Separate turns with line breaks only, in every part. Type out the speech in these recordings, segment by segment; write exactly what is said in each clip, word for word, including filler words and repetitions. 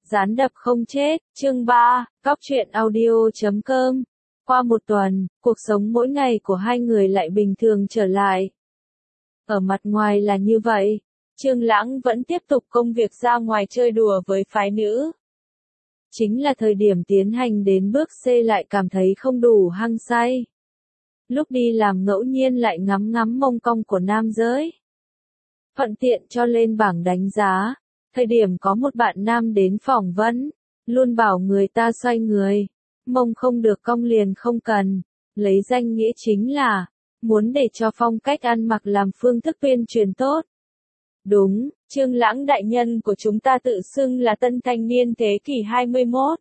Gián đập không chết, chương ba, Góc truyện audio chấm com. Qua một tuần, cuộc sống mỗi ngày của hai người lại bình thường trở lại. Ở mặt ngoài là như vậy, Trương Lãng vẫn tiếp tục công việc ra ngoài chơi đùa với phái nữ. Chính là thời điểm tiến hành đến bước C lại cảm thấy không đủ hăng say. Lúc đi làm ngẫu nhiên lại ngắm ngắm mông cong của nam giới. Thuận tiện cho lên bảng đánh giá. Thời điểm có một bạn nam đến phỏng vấn, luôn bảo người ta xoay người, mông không được cong liền không cần, lấy danh nghĩa chính là, muốn để cho phong cách ăn mặc làm phương thức tuyên truyền tốt. Đúng, Trương Lãng đại nhân của chúng ta tự xưng là tân thanh niên thế kỷ hai mươi mốt.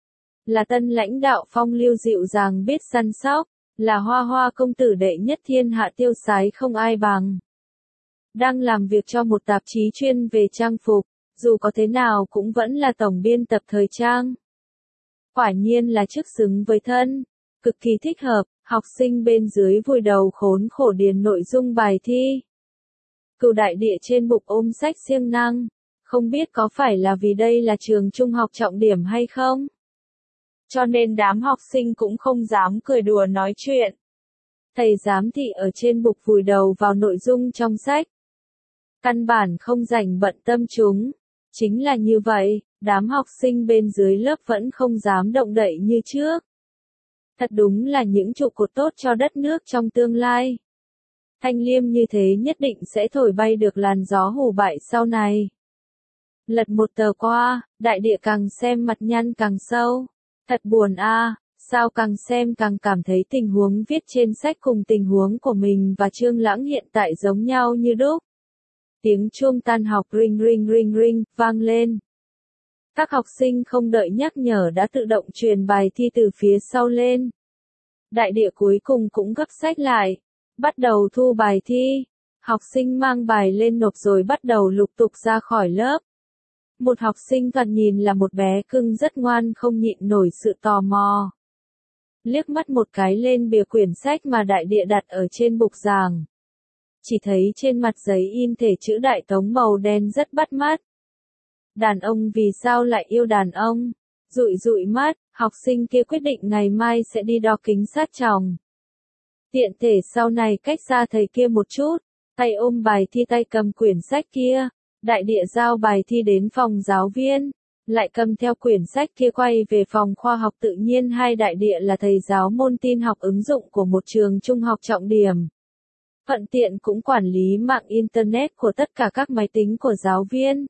Là tân lãnh đạo phong lưu dịu dàng biết săn sóc, là hoa hoa công tử đệ nhất thiên hạ tiêu sái không ai bằng. Đang làm việc cho một tạp chí chuyên về trang phục, dù có thế nào cũng vẫn là tổng biên tập thời trang. Quả nhiên là chức xứng với thân, cực kỳ thích hợp, học sinh bên dưới vùi đầu khốn khổ điền nội dung bài thi. Cửu đại địa trên bục ôm sách siêng năng, không biết có phải là vì đây là trường trung học trọng điểm hay không? Cho nên đám học sinh cũng không dám cười đùa nói chuyện. Thầy giám thị ở trên bục vùi đầu vào nội dung trong sách. Căn bản không rảnh bận tâm chúng. Chính là như vậy, đám học sinh bên dưới lớp vẫn không dám động đậy như trước. Thật đúng là những trụ cột tốt cho đất nước trong tương lai. Thanh liêm như thế nhất định sẽ thổi bay được làn gió hù bại sau này. Lật một tờ qua, đại địa càng xem mặt nhăn càng sâu. Thật buồn a, à, sao càng xem càng cảm thấy tình huống viết trên sách cùng tình huống của mình và Trương Lãng hiện tại giống nhau như đúc. Tiếng chuông tan học ring ring ring ring, vang lên. Các học sinh không đợi nhắc nhở đã tự động truyền bài thi từ phía sau lên. Đại địa cuối cùng cũng gấp sách lại. Bắt đầu thu bài thi. Học sinh mang bài lên nộp rồi bắt đầu lục tục ra khỏi lớp. Một học sinh thoạt nhìn là một bé cưng rất ngoan không nhịn nổi sự tò mò. Liếc mắt một cái lên bìa quyển sách mà đại địa đặt ở trên bục giảng. Chỉ thấy trên mặt giấy in thể chữ Đại Tống màu đen rất bắt mắt. Đàn ông vì sao lại yêu đàn ông? Dụi dụi mắt, học sinh kia quyết định ngày mai sẽ đi đo kính sát tròng. Tiện thể sau này cách xa thầy kia một chút, tay ôm bài thi tay cầm quyển sách kia, đại địa giao bài thi đến phòng giáo viên, lại cầm theo quyển sách kia quay về phòng khoa học tự nhiên. Hai đại địa là thầy giáo môn tin học ứng dụng của một trường trung học trọng điểm. Thuận tiện cũng quản lý mạng Internet của tất cả các máy tính của giáo viên.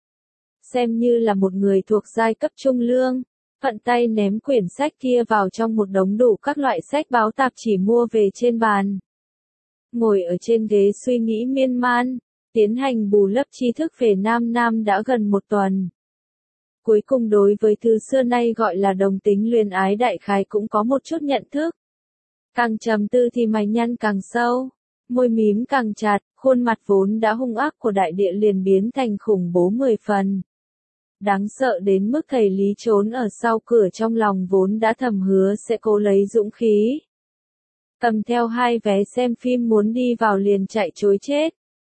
Xem như là một người thuộc giai cấp trung lương, thuận tay ném quyển sách kia vào trong một đống đủ các loại sách báo tạp chỉ mua về trên bàn. Ngồi ở trên ghế suy nghĩ miên man, tiến hành bù lấp tri thức về Nam Nam đã gần một tuần. Cuối cùng đối với thứ xưa nay gọi là đồng tính luyến ái đại khái cũng có một chút nhận thức. Càng trầm tư thì mày nhăn càng sâu. Môi mím càng chặt, khuôn mặt vốn đã hung ác của đại địa liền biến thành khủng bố mười phần. Đáng sợ đến mức thầy Lý trốn ở sau cửa trong lòng vốn đã thầm hứa sẽ cố lấy dũng khí. Cầm theo hai vé xem phim muốn đi vào liền chạy trối chết.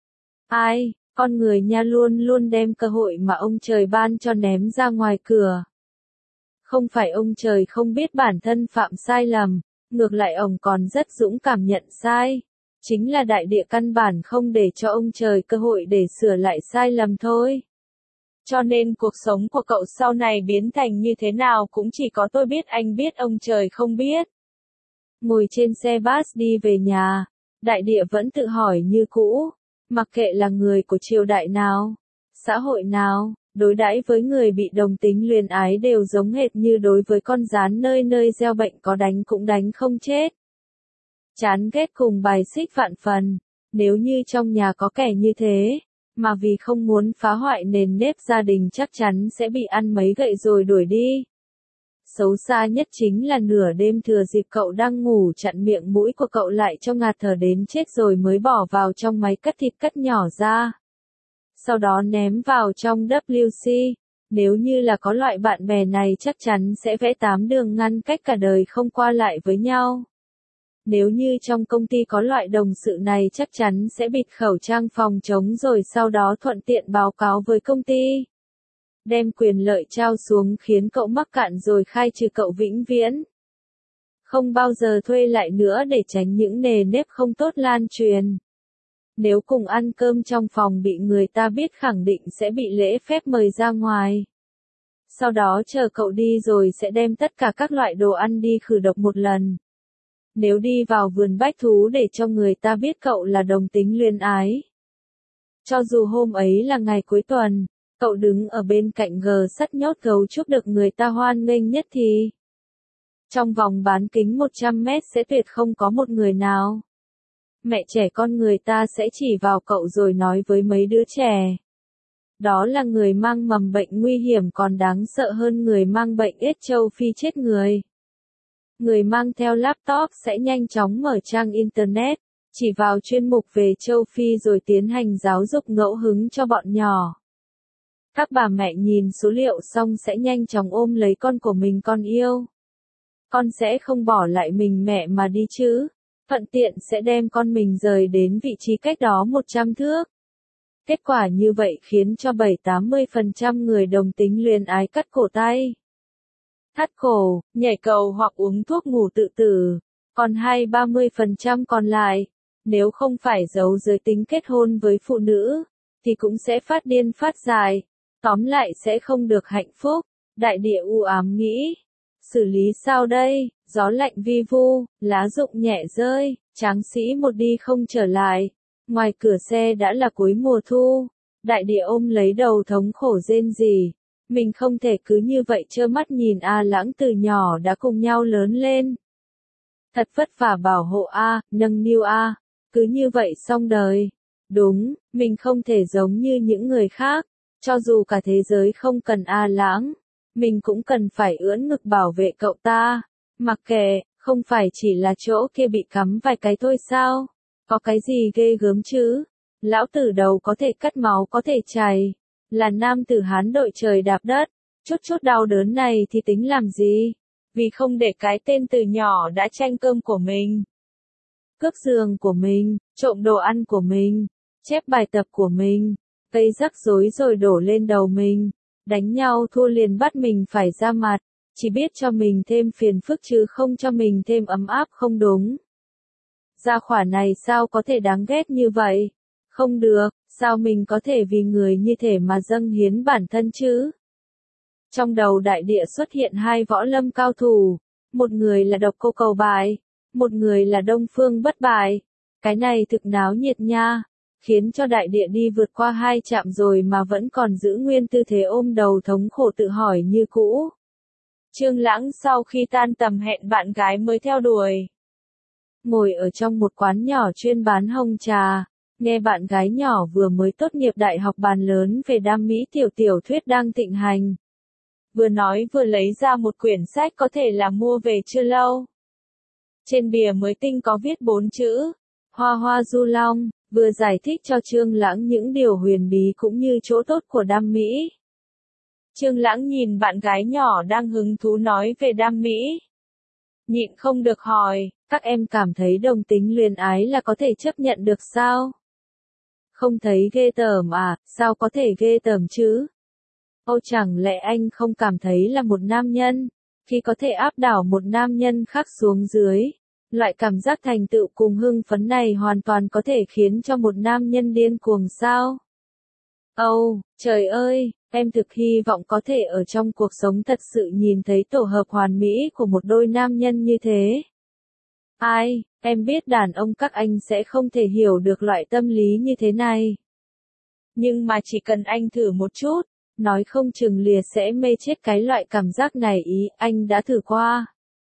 Ai, con người nha luôn luôn đem cơ hội mà ông trời ban cho ném ra ngoài cửa. Không phải ông trời không biết bản thân phạm sai lầm, ngược lại ông còn rất dũng cảm nhận sai. Chính là đại địa căn bản không để cho ông trời cơ hội để sửa lại sai lầm thôi. Cho nên cuộc sống của cậu sau này biến thành như thế nào cũng chỉ có tôi biết, anh biết, ông trời không biết. Ngồi trên xe bus đi về nhà, đại địa vẫn tự hỏi như cũ, mặc kệ là người của triều đại nào, xã hội nào, đối đãi với người bị đồng tính luyến ái đều giống hệt như đối với con gián nơi nơi gieo bệnh, có đánh cũng đánh không chết. Chán ghét cùng bài xích vạn phần, nếu như trong nhà có kẻ như thế, mà vì không muốn phá hoại nền nếp gia đình chắc chắn sẽ bị ăn mấy gậy rồi đuổi đi. Xấu xa nhất chính là nửa đêm thừa dịp cậu đang ngủ chặn miệng mũi của cậu lại cho ngạt thở đến chết rồi mới bỏ vào trong máy cắt thịt cắt nhỏ ra. Sau đó ném vào trong W C, nếu như là có loại bạn bè này chắc chắn sẽ vẽ tám đường ngăn cách cả đời không qua lại với nhau. Nếu như trong công ty có loại đồng sự này chắc chắn sẽ bịt khẩu trang phòng chống rồi sau đó thuận tiện báo cáo với công ty. đem quyền lợi trao xuống khiến cậu mắc cạn rồi khai trừ cậu vĩnh viễn. Không bao giờ thuê lại nữa để tránh những nề nếp không tốt lan truyền. Nếu cùng ăn cơm trong phòng bị người ta biết khẳng định sẽ bị lễ phép mời ra ngoài. Sau đó chờ cậu đi rồi sẽ đem tất cả các loại đồ ăn đi khử độc một lần. Nếu đi vào vườn bách thú để cho người ta biết cậu là đồng tính luyến ái. Cho dù hôm ấy là ngày cuối tuần, cậu đứng ở bên cạnh gờ sắt nhốt gấu trúc được người ta hoan nghênh nhất thì trong vòng bán kính một trăm mét sẽ tuyệt không có một người nào. Mẹ trẻ con người ta sẽ chỉ vào cậu rồi nói với mấy đứa trẻ. Đó là người mang mầm bệnh nguy hiểm còn đáng sợ hơn người mang bệnh ết châu Phi chết người. Người mang theo laptop sẽ nhanh chóng mở trang Internet, chỉ vào chuyên mục về châu Phi rồi tiến hành giáo dục ngẫu hứng cho bọn nhỏ. Các bà mẹ nhìn số liệu xong sẽ nhanh chóng ôm lấy con của mình con yêu. Con sẽ không bỏ lại mình mẹ mà đi chứ. Thuận tiện sẽ đem con mình rời đến vị trí cách đó một trăm thước. Kết quả như vậy khiến cho bảy đến tám mươi phần trăm người đồng tính luyến ái cắt cổ tay, thắt cổ, nhảy cầu hoặc uống thuốc ngủ tự tử. Còn hai đến ba mươi phần trăm còn lại, nếu không phải giấu giới tính kết hôn với phụ nữ, thì cũng sẽ phát điên phát dại. Tóm lại sẽ không được hạnh phúc. Đại địa u ám nghĩ. Xử lý sao đây? Gió lạnh vi vu, lá rụng nhẹ rơi, tráng sĩ một đi không trở lại. Ngoài cửa xe đã là cuối mùa thu. Đại địa ôm lấy đầu thống khổ rên rỉ. Mình không thể cứ như vậy trơ mắt nhìn A Lãng từ nhỏ đã cùng nhau lớn lên. Thật vất vả bảo hộ A, nâng niu A. Cứ như vậy xong đời. Đúng, mình không thể giống như những người khác. Cho dù cả thế giới không cần A Lãng, mình cũng cần phải ưỡn ngực bảo vệ cậu ta. Mặc kệ, không phải chỉ là chỗ kia bị cắm vài cái thôi sao? Có cái gì ghê gớm chứ? Lão tử đầu có thể cắt máu có thể chảy. Là nam tử Hán đội trời đạp đất. Chút chút đau đớn này thì tính làm gì? Vì không để cái tên từ nhỏ đã tranh cơm của mình, cướp giường của mình, trộm đồ ăn của mình, chép bài tập của mình, gây rắc rối rồi đổ lên đầu mình, đánh nhau thua liền bắt mình phải ra mặt, chỉ biết cho mình thêm phiền phức chứ không cho mình thêm ấm áp không đúng. Gia hỏa này sao có thể đáng ghét như vậy? Không được, sao mình có thể vì người như thể mà dâng hiến bản thân chứ? Trong đầu đại địa xuất hiện hai võ lâm cao thủ, một người là Độc Cô Cầu Bại, một người là Đông Phương Bất Bại. Cái này thực náo nhiệt nha, khiến cho đại địa đi vượt qua hai trạm rồi mà vẫn còn giữ nguyên tư thế ôm đầu thống khổ tự hỏi như cũ. Trương Lãng sau khi tan tầm hẹn bạn gái mới theo đuổi. Ngồi ở trong một quán nhỏ chuyên bán hồng trà, nghe bạn gái nhỏ vừa mới tốt nghiệp đại học bàn lớn về đam mỹ tiểu tiểu thuyết đang thịnh hành. Vừa nói vừa lấy ra một quyển sách có thể là mua về chưa lâu. Trên bìa mới tinh có viết bốn chữ, Hoa Hoa Du Long, vừa giải thích cho Trương Lãng những điều huyền bí cũng như chỗ tốt của đam mỹ. Trương Lãng nhìn bạn gái nhỏ đang hứng thú nói về đam mỹ. Nhịn không được hỏi, các em cảm thấy đồng tính luyến ái là có thể chấp nhận được sao? Không thấy ghê tởm à, sao có thể ghê tởm chứ? Ô chẳng lẽ anh không cảm thấy là một nam nhân, khi có thể áp đảo một nam nhân khác xuống dưới, loại cảm giác thành tựu cùng hưng phấn này hoàn toàn có thể khiến cho một nam nhân điên cuồng sao? Âu, oh, trời ơi, em thực hy vọng có thể ở trong cuộc sống thật sự nhìn thấy tổ hợp hoàn mỹ của một đôi nam nhân như thế. Ai, em biết đàn ông các anh sẽ không thể hiểu được loại tâm lý như thế này. Nhưng mà chỉ cần anh thử một chút, nói không chừng lìa sẽ mê chết cái loại cảm giác này ý, anh đã thử qua.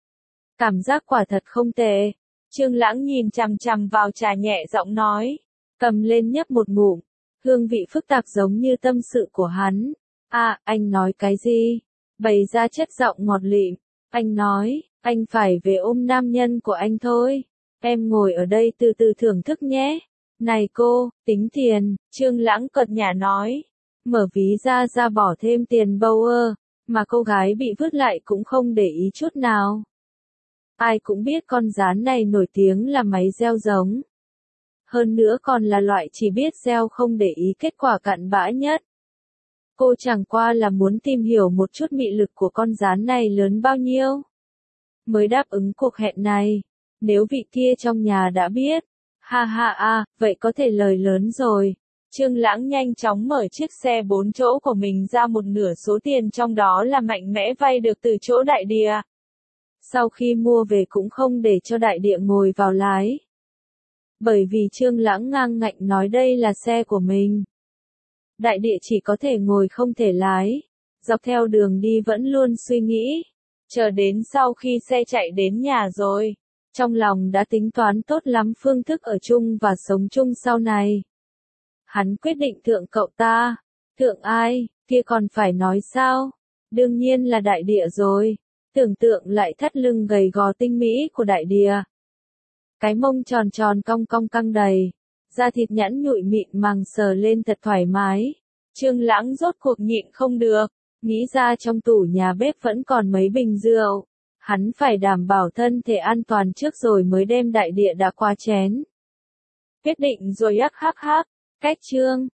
Cảm giác quả thật không tệ. Trương Lãng nhìn chằm chằm vào trà nhẹ giọng nói, cầm lên nhấp một ngụm, hương vị phức tạp giống như tâm sự của hắn. À, anh nói cái gì? Bày ra chất giọng ngọt lịm. Anh nói, anh phải về ôm nam nhân của anh thôi. Em ngồi ở đây từ từ thưởng thức nhé. Này cô, tính tiền, Trương Lãng cợt nhả nói. Mở ví ra ra bỏ thêm tiền bâu ơ, mà cô gái bị vứt lại cũng không để ý chút nào. Ai cũng biết con gián này nổi tiếng là máy gieo giống. Hơn nữa còn là loại chỉ biết gieo không để ý kết quả cặn bã nhất. Cô chẳng qua là muốn tìm hiểu một chút mị lực của con rán này lớn bao nhiêu. Mới đáp ứng cuộc hẹn này. Nếu vị kia trong nhà đã biết. Ha ha a, vậy có thể lời lớn rồi. Trương Lãng nhanh chóng mở chiếc xe bốn chỗ của mình ra, một nửa số tiền trong đó là mạnh mẽ vay được từ chỗ Đại Địa. Sau khi mua về cũng không để cho Đại Địa ngồi vào lái. Bởi vì Trương Lãng ngang ngạnh nói đây là xe của mình. Đại Địa chỉ có thể ngồi không thể lái. Dọc theo đường đi vẫn luôn suy nghĩ. Chờ đến sau khi xe chạy đến nhà rồi. Trong lòng đã tính toán tốt lắm phương thức ở chung và sống chung sau này. Hắn quyết định thượng cậu ta. Thượng ai, kia còn phải nói sao? Đương nhiên là Đại Địa rồi. Tưởng tượng lại thắt lưng gầy gò tinh mỹ của Đại Địa. Cái mông tròn tròn cong cong căng đầy. Da thịt nhẵn nhụi mịn màng sờ lên thật thoải mái. Trương Lãng rốt cuộc nhịn không được. Nghĩ ra trong tủ nhà bếp vẫn còn mấy bình rượu. Hắn phải đảm bảo thân thể an toàn trước rồi mới đem Đại Địa đã qua chén. Quyết định rồi ắc hắc hắc. Cách Trương